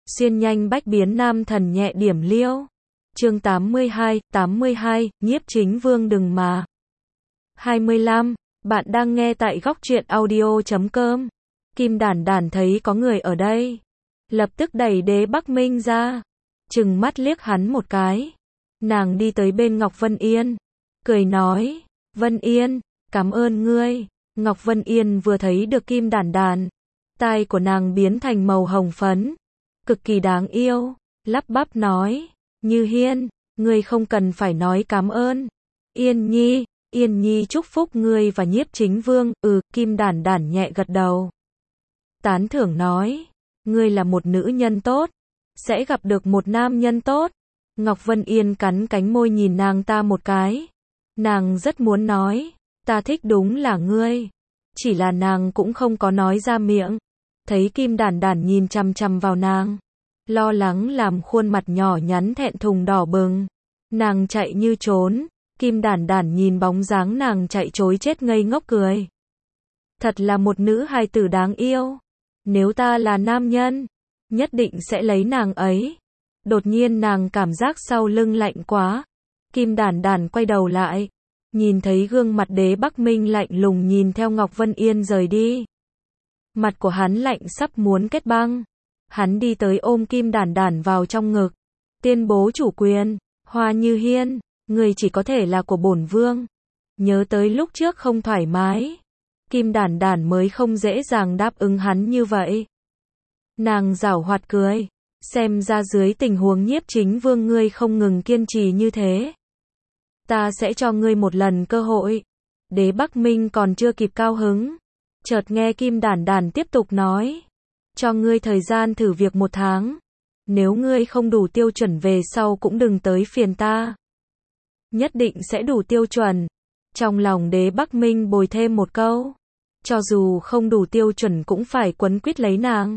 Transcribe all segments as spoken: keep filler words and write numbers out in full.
xuyên nhanh bách biến nam thần nhẹ điểm liêu. Chương tám mươi hai, tám mươi hai, nhiếp chính vương đừng mà. hai mươi lăm, bạn đang nghe tại góc truyện audio chấm com. Kim Đản Đản thấy có người ở đây, lập tức đẩy Đế Bắc Minh ra, trừng mắt liếc hắn một cái. Nàng đi tới bên Ngọc Vân Yên, cười nói, Vân Yên, cảm ơn ngươi. Ngọc Vân Yên vừa thấy được Kim Đản Đản, tai của nàng biến thành màu hồng phấn, cực kỳ đáng yêu, lắp bắp nói, Như Hiên, ngươi không cần phải nói cảm ơn. Yên Nhi, Yên Nhi chúc phúc ngươi và nhiếp chính vương. Ừ, Kim Đản Đản nhẹ gật đầu, tán thưởng nói, ngươi là một nữ nhân tốt, sẽ gặp được một nam nhân tốt. Ngọc Vân Yên cắn cánh môi nhìn nàng ta một cái, nàng rất muốn nói, ta thích đúng là ngươi, chỉ là nàng cũng không có nói ra miệng. Thấy Kim Đản Đản nhìn chằm chằm vào nàng, lo lắng làm khuôn mặt nhỏ nhắn thẹn thùng đỏ bừng, nàng chạy như trốn. Kim Đản Đản nhìn bóng dáng nàng chạy trối chết ngây ngốc cười, thật là một nữ hài tử đáng yêu, nếu ta là nam nhân, nhất định sẽ lấy nàng ấy. Đột nhiên nàng cảm giác sau lưng lạnh quá, Kim Đản Đản quay đầu lại, nhìn thấy gương mặt Đế Bắc Minh lạnh lùng nhìn theo Ngọc Vân Yên rời đi. Mặt của hắn lạnh sắp muốn kết băng, hắn đi tới ôm Kim Đản Đản vào trong ngực, tuyên bố chủ quyền, Hoa Như Hiên, người chỉ có thể là của bổn vương. Nhớ tới lúc trước không thoải mái, Kim Đản Đản mới không dễ dàng đáp ứng hắn như vậy. Nàng giảo hoạt cười, xem ra dưới tình huống nhiếp chính vương ngươi không ngừng kiên trì như thế, ta sẽ cho ngươi một lần cơ hội. Đế Bắc Minh còn chưa kịp cao hứng, chợt nghe Kim Đản Đản tiếp tục nói, cho ngươi thời gian thử việc một tháng, nếu ngươi không đủ tiêu chuẩn về sau cũng đừng tới phiền ta. Nhất định sẽ đủ tiêu chuẩn. Trong lòng Đế Bắc Minh bồi thêm một câu, cho dù không đủ tiêu chuẩn cũng phải quấn quýt lấy nàng.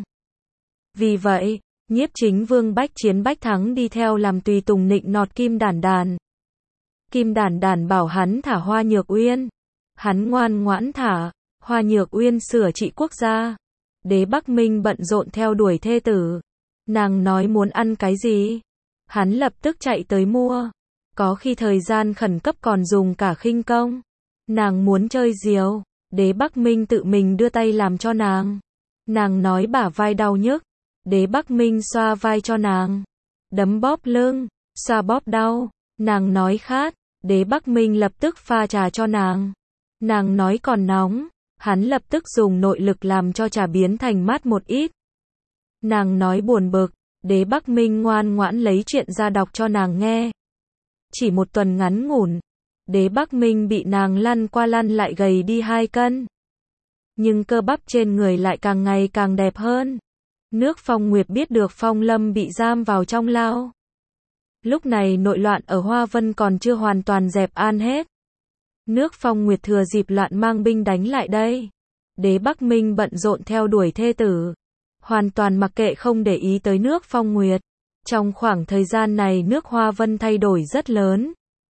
Vì vậy, nhiếp chính vương bách chiến bách thắng đi theo làm tùy tùng nịnh nọt Kim Đản Đản. Kim Đản Đản bảo hắn thả Hoa Nhược Uyên, hắn ngoan ngoãn thả. Hoa Nhược Uyên sửa trị quốc gia. Đế Bắc Minh bận rộn theo đuổi thê tử, nàng nói muốn ăn cái gì, hắn lập tức chạy tới mua. Có khi thời gian khẩn cấp còn dùng cả khinh công. Nàng muốn chơi diều, Đế Bắc Minh tự mình đưa tay làm cho nàng. Nàng nói bả vai đau nhức, Đế Bắc Minh xoa vai cho nàng, đấm bóp lưng, xoa bóp đau. Nàng nói khát, Đế Bắc Minh lập tức pha trà cho nàng. Nàng nói còn nóng, hắn lập tức dùng nội lực làm cho trà biến thành mát một ít. Nàng nói buồn bực, Đế Bắc Minh ngoan ngoãn lấy chuyện ra đọc cho nàng nghe. Chỉ một tuần ngắn ngủn, Đế Bắc Minh bị nàng lăn qua lăn lại gầy đi hai cân. Nhưng cơ bắp trên người lại càng ngày càng đẹp hơn. Nước Phong Nguyệt biết được Phong Lâm bị giam vào trong lao. Lúc này nội loạn ở Hoa Vân còn chưa hoàn toàn dẹp an hết. Nước Phong Nguyệt thừa dịp loạn mang binh đánh lại đây. Đế Bắc Minh bận rộn theo đuổi thê tử, hoàn toàn mặc kệ không để ý tới nước Phong Nguyệt. Trong khoảng thời gian này nước Hoa Vân thay đổi rất lớn,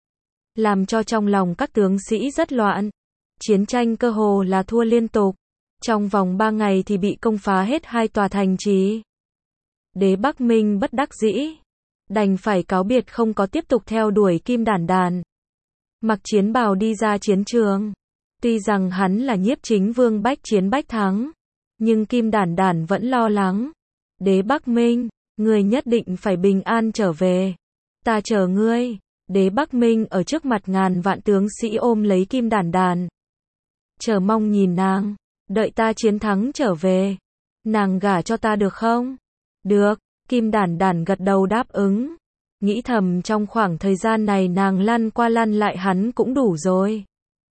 làm cho trong lòng các tướng sĩ rất loạn. Chiến tranh cơ hồ là thua liên tục. Trong vòng ba ngày thì bị công phá hết hai tòa thành trì. Đế Bắc Minh bất đắc dĩ, đành phải cáo biệt không có tiếp tục theo đuổi Kim Đản Đản. Mặc chiến bào đi ra chiến trường. Tuy rằng hắn là nhiếp chính vương bách chiến bách thắng, nhưng Kim Đản Đản vẫn lo lắng. Đế Bắc Minh, ngươi nhất định phải bình an trở về, ta chờ ngươi. Đế Bắc Minh ở trước mặt ngàn vạn tướng sĩ ôm lấy Kim Đản Đản, chờ mong nhìn nàng, đợi ta chiến thắng trở về, nàng gả cho ta được không? Được, Kim Đản Đản gật đầu đáp ứng, nghĩ thầm trong khoảng thời gian này nàng lăn qua lăn lại hắn cũng đủ rồi.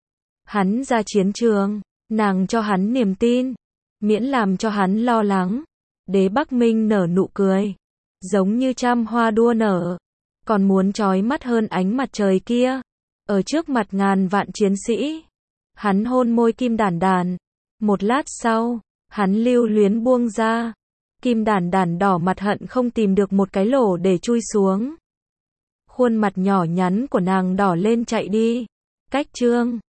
Hắn ra chiến trường, nàng cho hắn niềm tin, miễn làm cho hắn lo lắng. Đế Bắc Minh nở nụ cười, giống như trăm hoa đua nở, còn muốn chói mắt hơn ánh mặt trời kia. Ở trước mặt ngàn vạn chiến sĩ, hắn hôn môi Kim Đản Đản. Một lát sau, hắn lưu luyến buông ra. Kim Đản Đản đỏ mặt hận không tìm được một cái lỗ để chui xuống. Khuôn mặt nhỏ nhắn của nàng đỏ lên chạy đi. Cách chương